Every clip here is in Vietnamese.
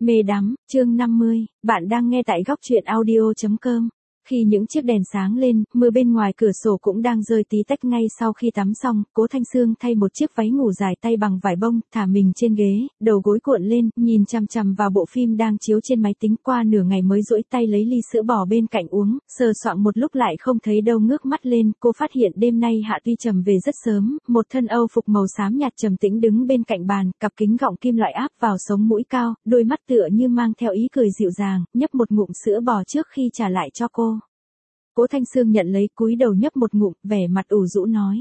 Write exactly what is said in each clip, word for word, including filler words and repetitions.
Mê đắm, chương năm mươi, bạn đang nghe tại góc truyện audio chấm com. Khi những chiếc đèn sáng lên, mưa bên ngoài cửa sổ cũng đang rơi tí tách. Ngay sau khi tắm xong, Cố Thanh Sương thay một chiếc váy ngủ dài tay bằng vải bông, thả mình trên ghế, đầu gối cuộn lên, nhìn chằm chằm vào bộ phim đang chiếu trên máy tính. Qua nửa ngày mới duỗi tay lấy ly sữa bò bên cạnh uống, sờ soạng một lúc lại không thấy đâu. Ngước mắt lên, cô phát hiện đêm nay Hạ Tuy Trầm về rất sớm, một thân âu phục màu xám nhạt trầm tĩnh đứng bên cạnh bàn, cặp kính gọng kim loại áp vào sống mũi cao, đôi mắt tựa như mang theo ý cười dịu dàng, nhấp một ngụm sữa bò trước khi trả lại cho cô. Cố Thanh Sương nhận lấy, cúi đầu nhấp một ngụm, vẻ mặt ủ rũ nói.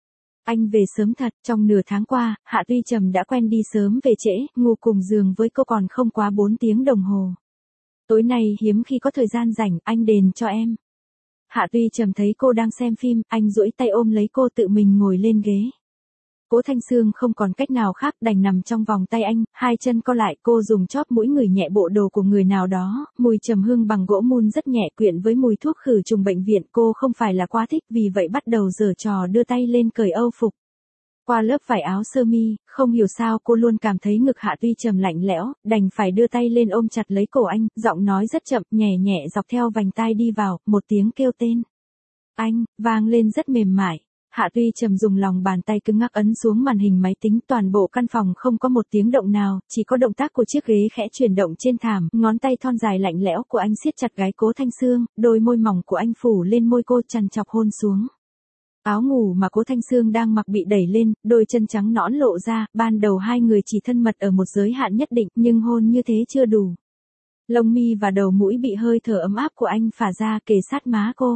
Anh về sớm thật, trong nửa tháng qua, Hạ Tuy Trầm đã quen đi sớm về trễ, ngủ cùng giường với cô còn không quá bốn tiếng đồng hồ. Tối nay hiếm khi có thời gian rảnh, anh đền cho em. Hạ Tuy Trầm thấy cô đang xem phim, anh duỗi tay ôm lấy cô tự mình ngồi lên ghế. Cố Thanh Sương không còn cách nào khác đành nằm trong vòng tay anh, hai chân co lại, cô dùng chóp mũi ngửi nhẹ bộ đồ của người nào đó, mùi trầm hương bằng gỗ mun rất nhẹ quyện với mùi thuốc khử trùng bệnh viện. Cô không phải là quá thích, vì vậy bắt đầu giở trò đưa tay lên cởi âu phục. Qua lớp vải áo sơ mi, không hiểu sao cô luôn cảm thấy ngực Hạ Tuy Trầm lạnh lẽo, đành phải đưa tay lên ôm chặt lấy cổ anh, giọng nói rất chậm, nhẹ nhẹ dọc theo vành tai đi vào, một tiếng kêu tên. Anh, vang lên rất mềm mại. Hạ Tuy Trầm dùng lòng bàn tay cứng ngắc ấn xuống màn hình máy tính, toàn bộ căn phòng không có một tiếng động nào, chỉ có động tác của chiếc ghế khẽ chuyển động trên thảm, ngón tay thon dài lạnh lẽo của anh siết chặt gáy Cố Thanh Sương, đôi môi mỏng của anh phủ lên môi cô, trằn trọc hôn xuống. Áo ngủ mà Cố Thanh Sương đang mặc bị đẩy lên, đôi chân trắng nõn lộ ra, ban đầu hai người chỉ thân mật ở một giới hạn nhất định, nhưng hôn như thế chưa đủ. Lông mi và đầu mũi bị hơi thở ấm áp của anh phả ra, kề sát má cô.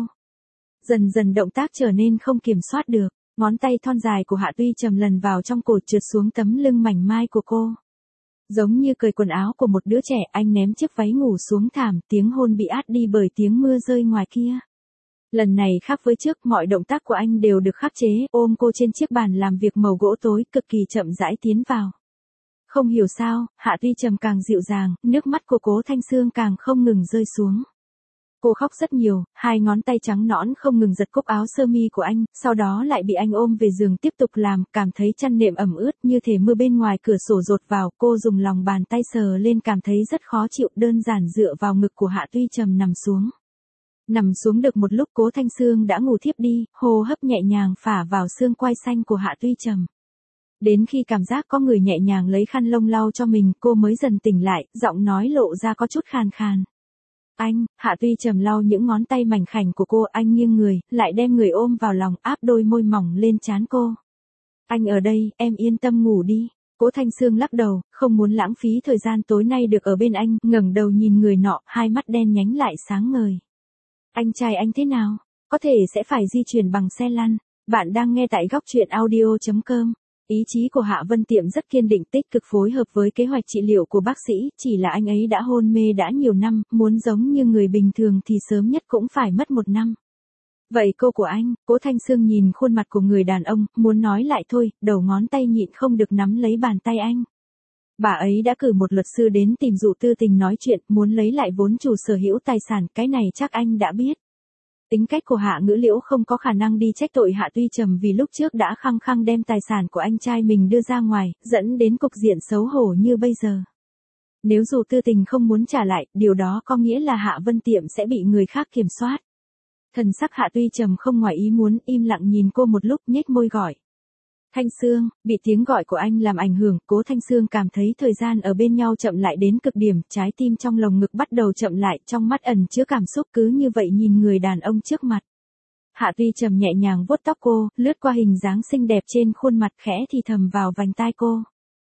Dần dần động tác trở nên không kiểm soát được, ngón tay thon dài của Hạ Tuy Trầm lần vào trong cổ trượt xuống tấm lưng mảnh mai của cô. Giống như cởi quần áo của một đứa trẻ, anh ném chiếc váy ngủ xuống thảm, tiếng hôn bị át đi bởi tiếng mưa rơi ngoài kia. Lần này khác với trước, mọi động tác của anh đều được khắc chế, ôm cô trên chiếc bàn làm việc màu gỗ tối, cực kỳ chậm rãi tiến vào. Không hiểu sao, Hạ Tuy Trầm càng dịu dàng, nước mắt của Cố Thanh Sương càng không ngừng rơi xuống. Cô khóc rất nhiều, hai ngón tay trắng nõn không ngừng giật cúc áo sơ mi của anh, sau đó lại bị anh ôm về giường tiếp tục làm, cảm thấy chăn nệm ẩm ướt như thể mưa bên ngoài cửa sổ dột vào. Cô dùng lòng bàn tay sờ lên, cảm thấy rất khó chịu, đơn giản dựa vào ngực của Hạ Tuy Trầm nằm xuống. Nằm xuống được một lúc, Cố Thanh Sương đã ngủ thiếp đi, hô hấp nhẹ nhàng phả vào xương quai xanh của Hạ Tuy Trầm. Đến khi cảm giác có người nhẹ nhàng lấy khăn lông lau cho mình, cô mới dần tỉnh lại, giọng nói lộ ra có chút khàn khàn. Anh, Hạ Tuy Trầm lau những ngón tay mảnh khảnh của cô, anh nghiêng người, lại đem người ôm vào lòng, áp đôi môi mỏng lên trán cô. Anh ở đây, em yên tâm ngủ đi. Cố Thanh Sương lắc đầu, không muốn lãng phí thời gian tối nay được ở bên anh, ngẩng đầu nhìn người nọ, hai mắt đen nhánh lại sáng ngời. Anh trai anh thế nào? Có thể sẽ phải di chuyển bằng xe lăn. Bạn đang nghe tại góc truyện audio chấm com. Ý chí của Hạ Vân Tiệm rất kiên định, tích cực phối hợp với kế hoạch trị liệu của bác sĩ, chỉ là anh ấy đã hôn mê đã nhiều năm, muốn giống như người bình thường thì sớm nhất cũng phải mất một năm. Vậy cô của anh? Cố Thanh Sương nhìn khuôn mặt của người đàn ông, muốn nói lại thôi, đầu ngón tay nhịn không được nắm lấy bàn tay anh. Bà ấy đã cử một luật sư đến tìm Dụ Tư Tình nói chuyện, muốn lấy lại vốn chủ sở hữu tài sản, cái này chắc anh đã biết. Tính cách của Hạ Ngữ Liễu không có khả năng đi trách tội Hạ Tuy Trầm vì lúc trước đã khăng khăng đem tài sản của anh trai mình đưa ra ngoài, dẫn đến cục diện xấu hổ như bây giờ. Nếu Dụ Tư Tình không muốn trả lại, điều đó có nghĩa là Hạ Vân Tiệm sẽ bị người khác kiểm soát. Thần sắc Hạ Tuy Trầm không ngoài ý muốn, im lặng nhìn cô một lúc, nhếch môi gọi. Thanh Sương, bị tiếng gọi của anh làm ảnh hưởng, Cố Thanh Sương cảm thấy thời gian ở bên nhau chậm lại đến cực điểm, trái tim trong lồng ngực bắt đầu chậm lại, trong mắt ẩn chứa cảm xúc, cứ như vậy nhìn người đàn ông trước mặt. Hạ Tuy Trầm nhẹ nhàng vuốt tóc cô, lướt qua hình dáng xinh đẹp trên khuôn mặt, khẽ thì thầm vào vành tai cô.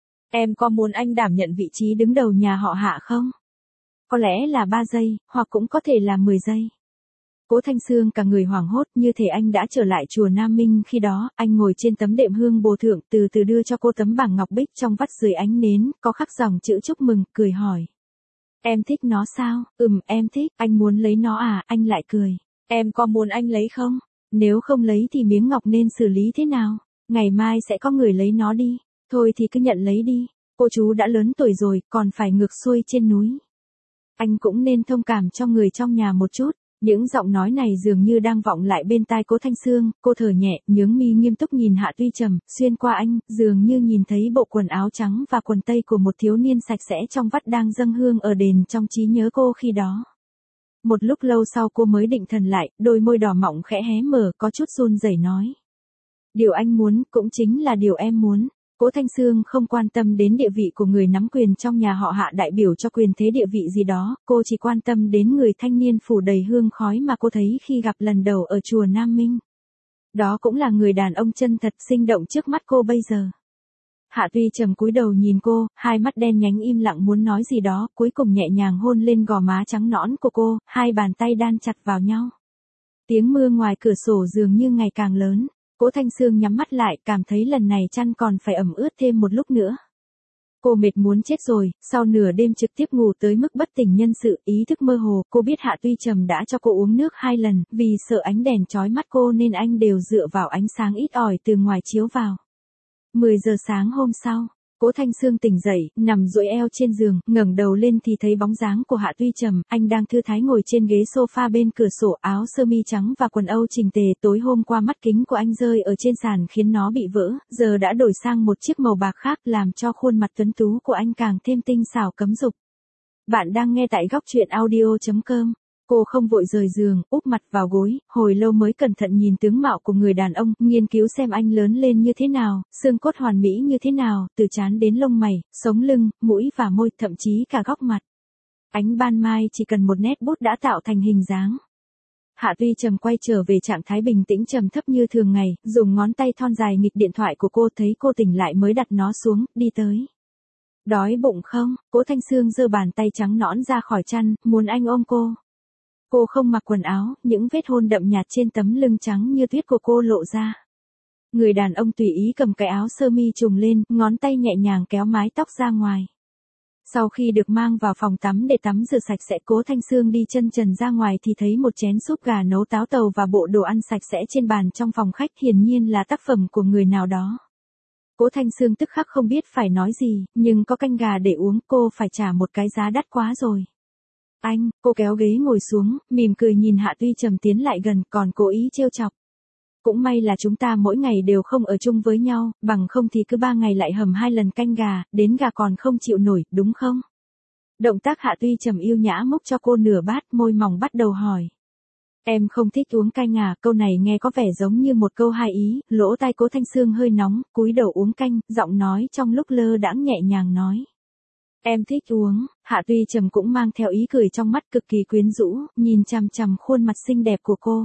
Em có muốn anh đảm nhận vị trí đứng đầu nhà họ Hạ không? Có lẽ là ba giây, hoặc cũng có thể là mười giây. Cố Thanh Sương cả người hoảng hốt, như thể anh đã trở lại chùa Nam Minh khi đó, anh ngồi trên tấm đệm hương bồ thượng, từ từ đưa cho cô tấm bảng ngọc bích trong vắt dưới ánh nến, có khắc dòng chữ chúc mừng, cười hỏi. Em thích nó sao? Ừm, em thích. Anh muốn lấy nó à? Anh lại cười. Em có muốn anh lấy không? Nếu không lấy thì miếng ngọc nên xử lý thế nào? Ngày mai sẽ có người lấy nó đi. Thôi thì cứ nhận lấy đi. Cô chú đã lớn tuổi rồi, còn phải ngược xuôi trên núi. Anh cũng nên thông cảm cho người trong nhà một chút. Những giọng nói này dường như đang vọng lại bên tai Cố Thanh Sương, cô thở nhẹ, nhướng mi nghiêm túc nhìn Hạ Tuy Trầm, xuyên qua anh, dường như nhìn thấy bộ quần áo trắng và quần tây của một thiếu niên sạch sẽ trong vắt đang dâng hương ở đền trong trí nhớ cô khi đó. Một lúc lâu sau cô mới định thần lại, đôi môi đỏ mọng khẽ hé mở, có chút run rẩy nói. Điều anh muốn, cũng chính là điều em muốn. Cố Thanh Sương không quan tâm đến địa vị của người nắm quyền trong nhà họ Hạ đại biểu cho quyền thế địa vị gì đó, cô chỉ quan tâm đến người thanh niên phủ đầy hương khói mà cô thấy khi gặp lần đầu ở chùa Nam Minh. Đó cũng là người đàn ông chân thật sinh động trước mắt cô bây giờ. Hạ Tuy Trầm cúi đầu nhìn cô, hai mắt đen nhánh im lặng muốn nói gì đó, cuối cùng nhẹ nhàng hôn lên gò má trắng nõn của cô, hai bàn tay đan chặt vào nhau. Tiếng mưa ngoài cửa sổ dường như ngày càng lớn. Cố Thanh Sương nhắm mắt lại, cảm thấy lần này chăn còn phải ẩm ướt thêm một lúc nữa. Cô mệt muốn chết rồi, sau nửa đêm trực tiếp ngủ tới mức bất tỉnh nhân sự, ý thức mơ hồ, cô biết Hạ Tuy Trầm đã cho cô uống nước hai lần, vì sợ ánh đèn chói mắt cô nên anh đều dựa vào ánh sáng ít ỏi từ ngoài chiếu vào. mười giờ sáng hôm sau, Cố Thanh Sương tỉnh dậy, nằm duỗi eo trên giường, ngẩng đầu lên thì thấy bóng dáng của Hạ Tuy Trầm, anh đang thư thái ngồi trên ghế sofa bên cửa sổ, áo sơ mi trắng và quần âu chỉnh tề, tối hôm qua mắt kính của anh rơi ở trên sàn khiến nó bị vỡ, giờ đã đổi sang một chiếc màu bạc khác làm cho khuôn mặt tuấn tú của anh càng thêm tinh xảo cấm dục. Bạn đang nghe tại góc truyện audio chấm com. Cô không vội rời giường, úp mặt vào gối, hồi lâu mới cẩn thận nhìn tướng mạo của người đàn ông, nghiên cứu xem anh lớn lên như thế nào, xương cốt hoàn mỹ như thế nào, từ trán đến lông mày, sống lưng, mũi và môi, thậm chí cả góc mặt. Ánh ban mai chỉ cần một nét bút đã tạo thành hình dáng. Hạ Tuy Trầm quay trở về trạng thái bình tĩnh trầm thấp như thường ngày, dùng ngón tay thon dài nghịch điện thoại của cô, thấy cô tỉnh lại mới đặt nó xuống, đi tới. Đói bụng không? Cố Thanh Sương giơ bàn tay trắng nõn ra khỏi chăn, muốn anh ôm cô. Cô không mặc quần áo, những vết hôn đậm nhạt trên tấm lưng trắng như tuyết của cô lộ ra. Người đàn ông tùy ý cầm cái áo sơ mi trùng lên, ngón tay nhẹ nhàng kéo mái tóc ra ngoài. Sau khi được mang vào phòng tắm để tắm rửa sạch sẽ, Cố Thanh Sương đi chân trần ra ngoài thì thấy một chén súp gà nấu táo tàu và bộ đồ ăn sạch sẽ trên bàn trong phòng khách, hiển nhiên là tác phẩm của người nào đó. Cố Thanh Sương tức khắc không biết phải nói gì, nhưng có canh gà để uống, cô phải trả một cái giá đắt quá rồi. Anh, cô kéo ghế ngồi xuống, mỉm cười nhìn Hạ Tuy Trầm tiến lại gần, còn cố ý trêu chọc. Cũng may là chúng ta mỗi ngày đều không ở chung với nhau, bằng không thì cứ ba ngày lại hầm hai lần canh gà, đến gà còn không chịu nổi, đúng không? Động tác Hạ Tuy Trầm yêu nhã múc cho cô nửa bát, môi mỏng bắt đầu hỏi. Em không thích uống canh à? Câu này nghe có vẻ giống như một câu hai ý, lỗ tai Cố Thanh Sương hơi nóng, cúi đầu uống canh, giọng nói trong lúc lơ đãng nhẹ nhàng nói. Em thích uống. Hạ Tuy Trầm cũng mang theo ý cười trong mắt cực kỳ quyến rũ, nhìn chằm chằm khuôn mặt xinh đẹp của cô.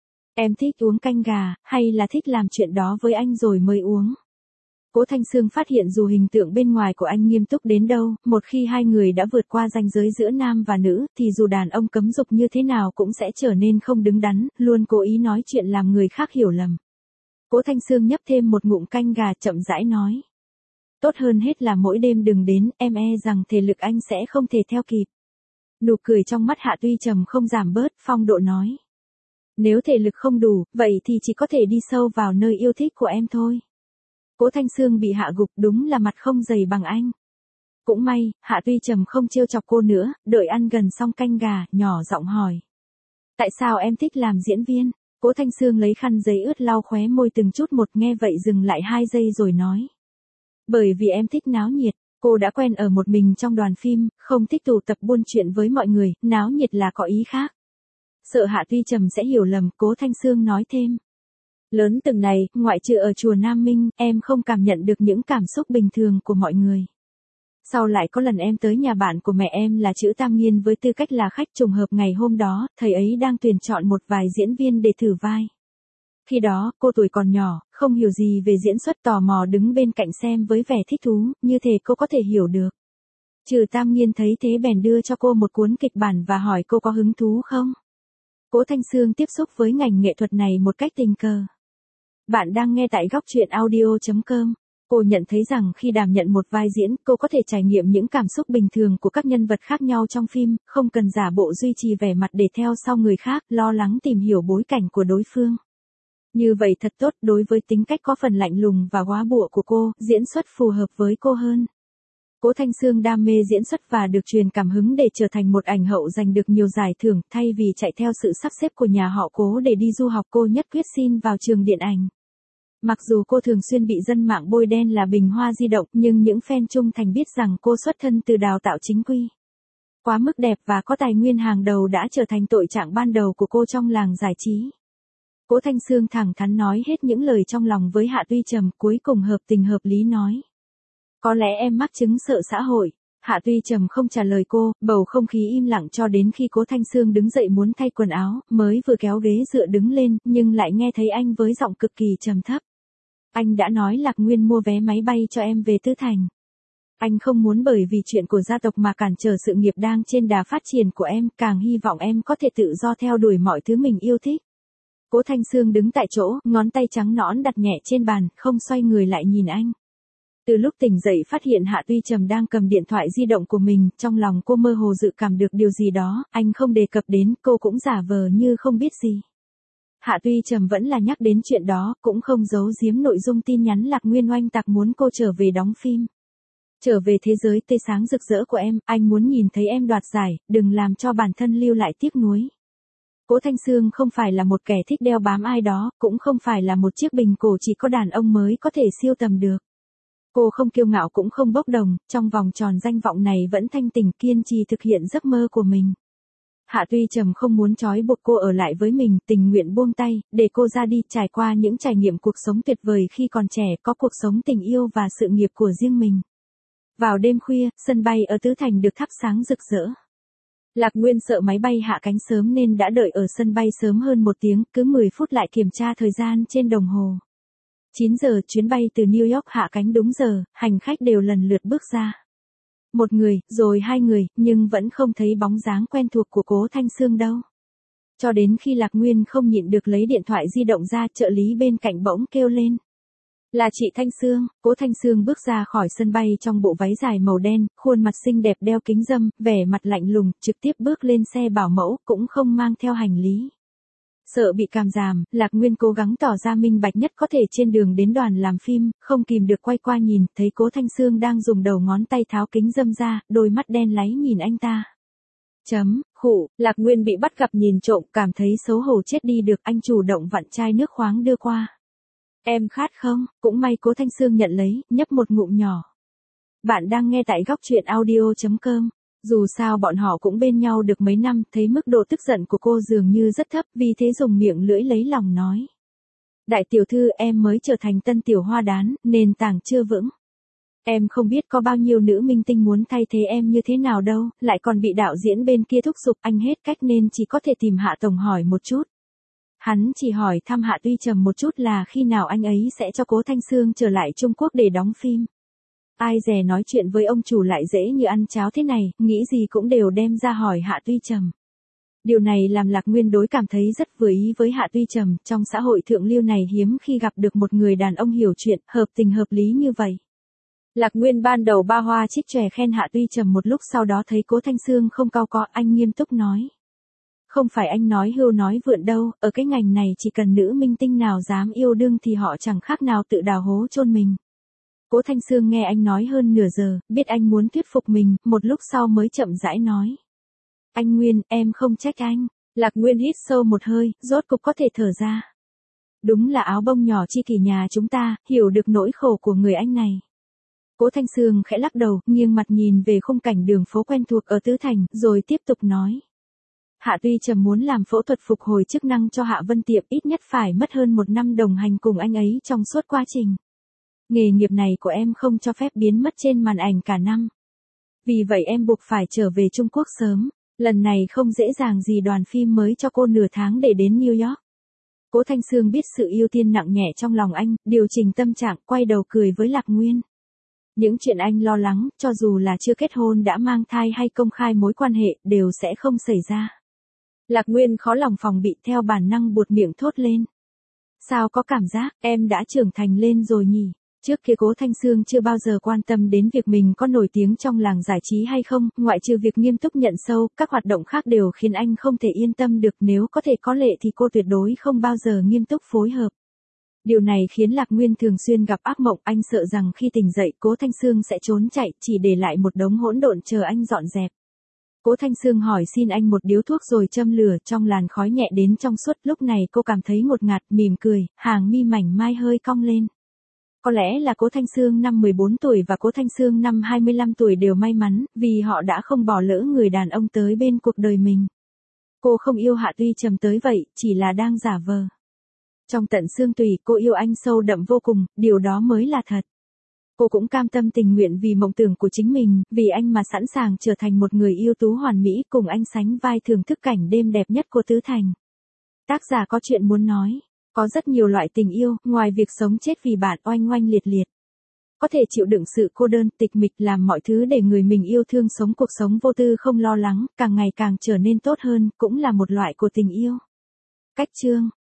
Em thích uống canh gà, hay là thích làm chuyện đó với anh rồi mới uống? Cố Thanh Sương phát hiện dù hình tượng bên ngoài của anh nghiêm túc đến đâu, một khi hai người đã vượt qua ranh giới giữa nam và nữ, thì dù đàn ông cấm dục như thế nào cũng sẽ trở nên không đứng đắn, luôn cố ý nói chuyện làm người khác hiểu lầm. Cố Thanh Sương nhấp thêm một ngụm canh gà chậm rãi nói. Tốt hơn hết là mỗi đêm đừng đến, em e rằng thể lực anh sẽ không thể theo kịp. Nụ cười trong mắt Hạ Tuy Trầm không giảm bớt, phong độ nói. Nếu thể lực không đủ, vậy thì chỉ có thể đi sâu vào nơi yêu thích của em thôi. Cố Thanh Sương bị hạ gục, đúng là mặt không dày bằng anh. Cũng may, Hạ Tuy Trầm không trêu chọc cô nữa, đợi ăn gần xong canh gà, nhỏ giọng hỏi. Tại sao em thích làm diễn viên? Cố Thanh Sương lấy khăn giấy ướt lau khóe môi từng chút một, nghe vậy dừng lại hai giây rồi nói. Bởi vì em thích náo nhiệt, cô đã quen ở một mình trong đoàn phim, không thích tụ tập buôn chuyện với mọi người, náo nhiệt là có ý khác. Sợ Hạ Tuy Trầm sẽ hiểu lầm, Cố Thanh Sương nói thêm. Lớn từng này, ngoại trừ ở chùa Nam Minh, em không cảm nhận được những cảm xúc bình thường của mọi người. Sau lại có lần em tới nhà bạn của mẹ em là chữ Tam Nghiên với tư cách là khách, trùng hợp ngày hôm đó, thầy ấy đang tuyển chọn một vài diễn viên để thử vai. Khi đó, cô tuổi còn nhỏ, không hiểu gì về diễn xuất, tò mò đứng bên cạnh xem với vẻ thích thú, như thể cô có thể hiểu được. Trừ Tam Nghiên thấy thế bèn đưa cho cô một cuốn kịch bản và hỏi cô có hứng thú không. Cố Thanh Sương tiếp xúc với ngành nghệ thuật này một cách tình cờ. Bạn đang nghe tại góc truyện audio chấm com. Cô nhận thấy rằng khi đảm nhận một vai diễn, cô có thể trải nghiệm những cảm xúc bình thường của các nhân vật khác nhau trong phim, không cần giả bộ duy trì vẻ mặt để theo sau người khác, lo lắng tìm hiểu bối cảnh của đối phương. Như vậy thật tốt, đối với tính cách có phần lạnh lùng và góa bụa của cô, diễn xuất phù hợp với cô hơn. Cố Thanh Sương đam mê diễn xuất và được truyền cảm hứng để trở thành một ảnh hậu giành được nhiều giải thưởng, thay vì chạy theo sự sắp xếp của nhà họ Cố để đi du học, cô nhất quyết xin vào trường điện ảnh. Mặc dù cô thường xuyên bị dân mạng bôi đen là bình hoa di động, nhưng những fan trung thành biết rằng cô xuất thân từ đào tạo chính quy. Quá mức đẹp và có tài nguyên hàng đầu đã trở thành tội trạng ban đầu của cô trong làng giải trí. Cố Thanh Sương thẳng thắn nói hết những lời trong lòng với Hạ Tuy Trầm, cuối cùng hợp tình hợp lý nói. Có lẽ em mắc chứng sợ xã hội. Hạ Tuy Trầm không trả lời cô, bầu không khí im lặng cho đến khi Cố Thanh Sương đứng dậy muốn thay quần áo, mới vừa kéo ghế dựa đứng lên, nhưng lại nghe thấy anh với giọng cực kỳ trầm thấp. Anh đã nói Lạc Nguyên mua vé máy bay cho em về Tư Thành. Anh không muốn bởi vì chuyện của gia tộc mà cản trở sự nghiệp đang trên đà phát triển của em, càng hy vọng em có thể tự do theo đuổi mọi thứ mình yêu thích. Cố Thanh Sương đứng tại chỗ, ngón tay trắng nõn đặt nhẹ trên bàn, không xoay người lại nhìn anh. Từ lúc tỉnh dậy phát hiện Hạ Tuy Trầm đang cầm điện thoại di động của mình, trong lòng cô mơ hồ dự cảm được điều gì đó, anh không đề cập đến, cô cũng giả vờ như không biết gì. Hạ Tuy Trầm vẫn là nhắc đến chuyện đó, cũng không giấu giếm nội dung tin nhắn Lạc Nguyên oanh tạc muốn cô trở về đóng phim. Trở về thế giới tươi sáng rực rỡ của em, anh muốn nhìn thấy em đoạt giải, đừng làm cho bản thân lưu lại tiếc nuối. Cố Thanh Sương không phải là một kẻ thích đeo bám ai đó, cũng không phải là một chiếc bình cổ chỉ có đàn ông mới có thể siêu tầm được. Cô không kiêu ngạo cũng không bốc đồng, trong vòng tròn danh vọng này vẫn thanh tỉnh kiên trì thực hiện giấc mơ của mình. Hạ Tuy Trầm không muốn trói buộc cô ở lại với mình, tình nguyện buông tay, để cô ra đi trải qua những trải nghiệm cuộc sống tuyệt vời khi còn trẻ, có cuộc sống tình yêu và sự nghiệp của riêng mình. Vào đêm khuya, sân bay ở Tứ Thành được thắp sáng rực rỡ. Lạc Nguyên sợ máy bay hạ cánh sớm nên đã đợi ở sân bay sớm hơn một tiếng, cứ mười phút lại kiểm tra thời gian trên đồng hồ. chín giờ chuyến bay từ New York hạ cánh đúng giờ, hành khách đều lần lượt bước ra. Một người, rồi hai người, nhưng vẫn không thấy bóng dáng quen thuộc của Cố Thanh Sương đâu. Cho đến khi Lạc Nguyên không nhịn được lấy điện thoại di động ra, trợ lý bên cạnh bỗng kêu lên. Là chị Thanh Sương. Cố Thanh Sương bước ra khỏi sân bay trong bộ váy dài màu đen, khuôn mặt xinh đẹp đeo kính râm, vẻ mặt lạnh lùng, trực tiếp bước lên xe bảo mẫu, cũng không mang theo hành lý. Sợ bị cảm giảm, Lạc Nguyên cố gắng tỏ ra minh bạch nhất có thể trên đường đến đoàn làm phim, không kìm được quay qua nhìn, thấy Cố Thanh Sương đang dùng đầu ngón tay tháo kính râm ra, đôi mắt đen láy nhìn anh ta. Chấm, khụ, Lạc Nguyên bị bắt gặp nhìn trộm, cảm thấy xấu hổ chết đi được, anh chủ động vặn chai nước khoáng đưa qua. Em khát không? Cũng may Cố Thanh Sương nhận lấy, nhấp một ngụm nhỏ. Bạn đang nghe tại góc truyện audio chấm com. Dù sao bọn họ cũng bên nhau được mấy năm, thấy mức độ tức giận của cô dường như rất thấp, vì thế dùng miệng lưỡi lấy lòng nói. Đại tiểu thư, em mới trở thành tân tiểu hoa đán, nền tảng chưa vững. Em không biết có bao nhiêu nữ minh tinh muốn thay thế em như thế nào đâu, lại còn bị đạo diễn bên kia thúc giục, anh hết cách nên chỉ có thể tìm Hạ Tổng hỏi một chút. Hắn chỉ hỏi thăm Hạ Tuy Trầm một chút là khi nào anh ấy sẽ cho Cố Thanh Sương trở lại Trung Quốc để đóng phim. Ai dè nói chuyện với ông chủ lại dễ như ăn cháo thế này, nghĩ gì cũng đều đem ra hỏi Hạ Tuy Trầm. Điều này làm Lạc Nguyên đối cảm thấy rất vừa ý với Hạ Tuy Trầm, trong xã hội thượng lưu này hiếm khi gặp được một người đàn ông hiểu chuyện, hợp tình hợp lý như vậy. Lạc Nguyên ban đầu ba hoa trích chòe khen Hạ Tuy Trầm, một lúc sau đó thấy Cố Thanh Sương không cau có, anh nghiêm túc nói. Không phải anh nói hưu nói vượn đâu, ở cái ngành này chỉ cần nữ minh tinh nào dám yêu đương thì họ chẳng khác nào tự đào hố chôn mình. Cố Thanh Sương nghe anh nói hơn nửa giờ, biết anh muốn thuyết phục mình, một lúc sau mới chậm rãi nói. Anh Nguyên, em không trách anh. Lạc Nguyên hít sâu một hơi, rốt cục có thể thở ra. Đúng là áo bông nhỏ chi kỷ nhà chúng ta, hiểu được nỗi khổ của người anh này. Cố Thanh Sương khẽ lắc đầu, nghiêng mặt nhìn về khung cảnh đường phố quen thuộc ở Tứ Thành, rồi tiếp tục nói. Hạ Tuy Trầm muốn làm phẫu thuật phục hồi chức năng cho Hạ Vân Tiệp, ít nhất phải mất hơn một năm đồng hành cùng anh ấy trong suốt quá trình. Nghề nghiệp này của em không cho phép biến mất trên màn ảnh cả năm. Vì vậy em buộc phải trở về Trung Quốc sớm. Lần này không dễ dàng gì, đoàn phim mới cho cô nửa tháng để đến New York. Cố Thanh Sương biết sự ưu tiên nặng nhẹ trong lòng anh, điều chỉnh tâm trạng, quay đầu cười với Lạc Nguyên. Những chuyện anh lo lắng, cho dù là chưa kết hôn đã mang thai hay công khai mối quan hệ, đều sẽ không xảy ra. Lạc Nguyên khó lòng phòng bị, theo bản năng buột miệng thốt lên. Sao có cảm giác, em đã trưởng thành lên rồi nhỉ? Trước kia Cố Thanh Sương chưa bao giờ quan tâm đến việc mình có nổi tiếng trong làng giải trí hay không, ngoại trừ việc nghiêm túc nhận sâu, các hoạt động khác đều khiến anh không thể yên tâm được, nếu có thể có lệ thì cô tuyệt đối không bao giờ nghiêm túc phối hợp. Điều này khiến Lạc Nguyên thường xuyên gặp ác mộng, anh sợ rằng khi tỉnh dậy Cố Thanh Sương sẽ trốn chạy, chỉ để lại một đống hỗn độn chờ anh dọn dẹp. Cố Thanh Sương hỏi xin anh một điếu thuốc rồi châm lửa, trong làn khói nhẹ đến trong suốt, lúc này cô cảm thấy ngột ngạt, mỉm cười, hàng mi mảnh mai hơi cong lên. Có lẽ là Cố Thanh Sương năm mười bốn tuổi và Cố Thanh Sương năm hai mươi lăm tuổi đều may mắn, vì họ đã không bỏ lỡ người đàn ông tới bên cuộc đời mình. Cô không yêu Hạ Tuy Trầm tới vậy, chỉ là đang giả vờ. Trong tận xương tủy, cô yêu anh sâu đậm vô cùng, điều đó mới là thật. Cô cũng cam tâm tình nguyện vì mộng tưởng của chính mình, vì anh mà sẵn sàng trở thành một người yêu tú hoàn mỹ, cùng anh sánh vai thưởng thức cảnh đêm đẹp nhất của Tứ Thành. Tác giả có chuyện muốn nói. Có rất nhiều loại tình yêu, ngoài việc sống chết vì bạn oanh oanh liệt liệt. Có thể chịu đựng sự cô đơn, tịch mịch, làm mọi thứ để người mình yêu thương sống cuộc sống vô tư không lo lắng, càng ngày càng trở nên tốt hơn, cũng là một loại của tình yêu. Cách chương